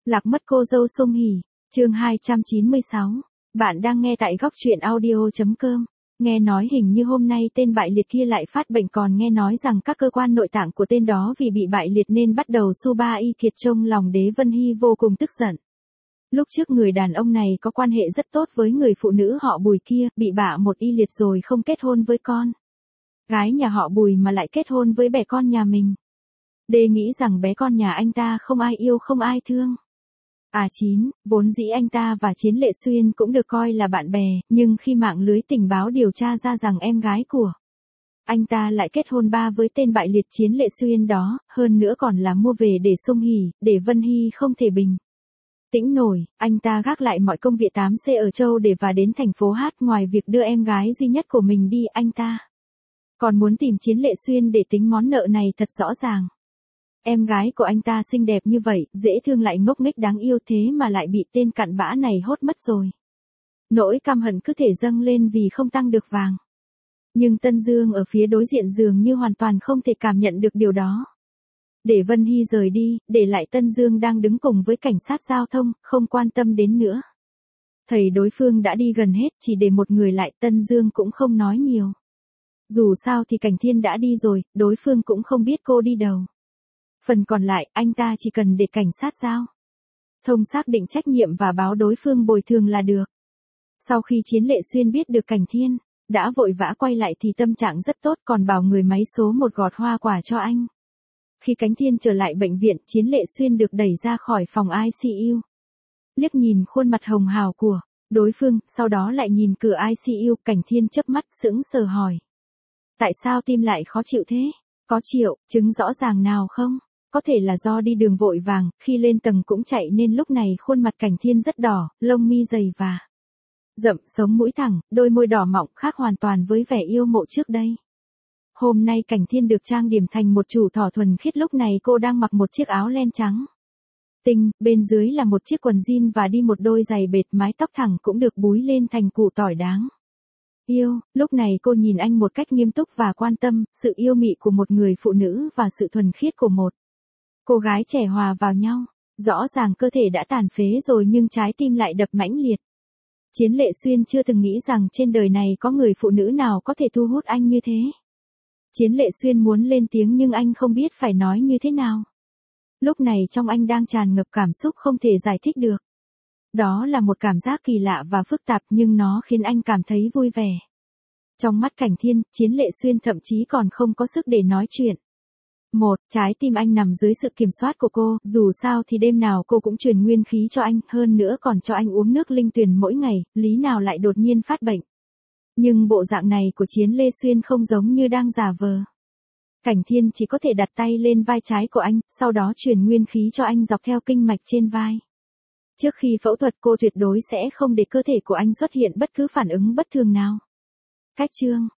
Lạc mất cô dâu Song Hỷ, chương 296. Bạn đang nghe tại góc truyện audio.com. Nghe nói hình như hôm nay tên bại liệt kia lại phát bệnh, còn nghe nói rằng các cơ quan nội tạng của tên đó vì bị bại liệt nên bắt đầu su ba y kiệt. Trong lòng Đế Vân Hy vô cùng tức giận. Lúc trước người đàn ông này có quan hệ rất tốt với người phụ nữ họ Bùi kia, bị bạ một y liệt rồi không kết hôn với con gái nhà họ Bùi mà lại kết hôn với bé con nhà mình. Đê nghĩ rằng bé con nhà anh ta không ai yêu không ai thương. Vốn dĩ anh ta và Chiến Lệ Xuyên cũng được coi là bạn bè, nhưng khi mạng lưới tình báo điều tra ra rằng em gái của anh ta lại kết hôn với tên bại liệt Chiến Lệ Xuyên đó, hơn nữa còn là mua về để Song Hỷ, để Vân Hy không thể bình tĩnh nổi, anh ta gác lại mọi công việc 8C ở Châu để và đến thành phố Hát. Ngoài việc đưa em gái duy nhất của mình đi, anh ta còn muốn tìm Chiến Lệ Xuyên để tính món nợ này thật rõ ràng. Em gái của anh ta xinh đẹp như vậy, dễ thương lại ngốc nghếch đáng yêu, thế mà lại bị tên cặn bã này hốt mất rồi. Nỗi căm hận cứ thể dâng lên vì không tăng được vàng. Nhưng Tân Dương ở phía đối diện dường như hoàn toàn không thể cảm nhận được điều đó. Để Vân Hy rời đi, để lại Tân Dương đang đứng cùng với cảnh sát giao thông, không quan tâm đến nữa. Thầy đối phương đã đi gần hết, chỉ để một người lại, Tân Dương cũng không nói nhiều. Dù sao thì Cảnh Thiên đã đi rồi, đối phương cũng không biết cô đi đâu. Phần còn lại, anh ta chỉ cần để cảnh sát giao thông xác định trách nhiệm và báo đối phương bồi thường là được. Sau khi Chiến Lệ Xuyên biết được Cảnh Thiên đã vội vã quay lại thì tâm trạng rất tốt, còn bảo người máy số 1 gọt hoa quả cho anh. Khi Cảnh Thiên trở lại bệnh viện, Chiến Lệ Xuyên được đẩy ra khỏi phòng ICU. Liếc nhìn khuôn mặt hồng hào của đối phương, sau đó lại nhìn cửa ICU, Cảnh Thiên chớp mắt sững sờ hỏi. Tại sao tim lại khó chịu thế? Có triệu chứng rõ ràng nào không? Có thể là do đi đường vội vàng, khi lên tầng cũng chạy nên lúc này khuôn mặt Cảnh Thiên rất đỏ, lông mi dày và rậm, sống mũi thẳng, đôi môi đỏ mọng, khác hoàn toàn với vẻ yêu mộ trước đây. Hôm nay Cảnh Thiên được trang điểm thành một chủ thỏ thuần khiết, lúc này cô đang mặc một chiếc áo len trắng tinh, bên dưới là một chiếc quần jean và đi một đôi giày bệt, mái tóc thẳng cũng được búi lên thành củ tỏi đáng yêu. Lúc này cô nhìn anh một cách nghiêm túc và quan tâm, sự yêu mị của một người phụ nữ và sự thuần khiết của một cô gái trẻ hòa vào nhau. Rõ ràng cơ thể đã tàn phế rồi nhưng trái tim lại đập mãnh liệt. Chiến Lệ Xuyên chưa từng nghĩ rằng trên đời này có người phụ nữ nào có thể thu hút anh như thế. Chiến Lệ Xuyên muốn lên tiếng nhưng anh không biết phải nói như thế nào. Lúc này trong anh đang tràn ngập cảm xúc không thể giải thích được. Đó là một cảm giác kỳ lạ và phức tạp nhưng nó khiến anh cảm thấy vui vẻ. Trong mắt Cảnh Thiên, Chiến Lệ Xuyên thậm chí còn không có sức để nói chuyện. Trái tim anh nằm dưới sự kiểm soát của cô, dù sao thì đêm nào cô cũng truyền nguyên khí cho anh, hơn nữa còn cho anh uống nước linh tuyền mỗi ngày, lý nào lại đột nhiên phát bệnh. Nhưng bộ dạng này của Chiến Lệ Xuyên không giống như đang giả vờ. Cảnh Thiên chỉ có thể đặt tay lên vai trái của anh, sau đó truyền nguyên khí cho anh dọc theo kinh mạch trên vai. Trước khi phẫu thuật cô tuyệt đối sẽ không để cơ thể của anh xuất hiện bất cứ phản ứng bất thường nào. Cách chương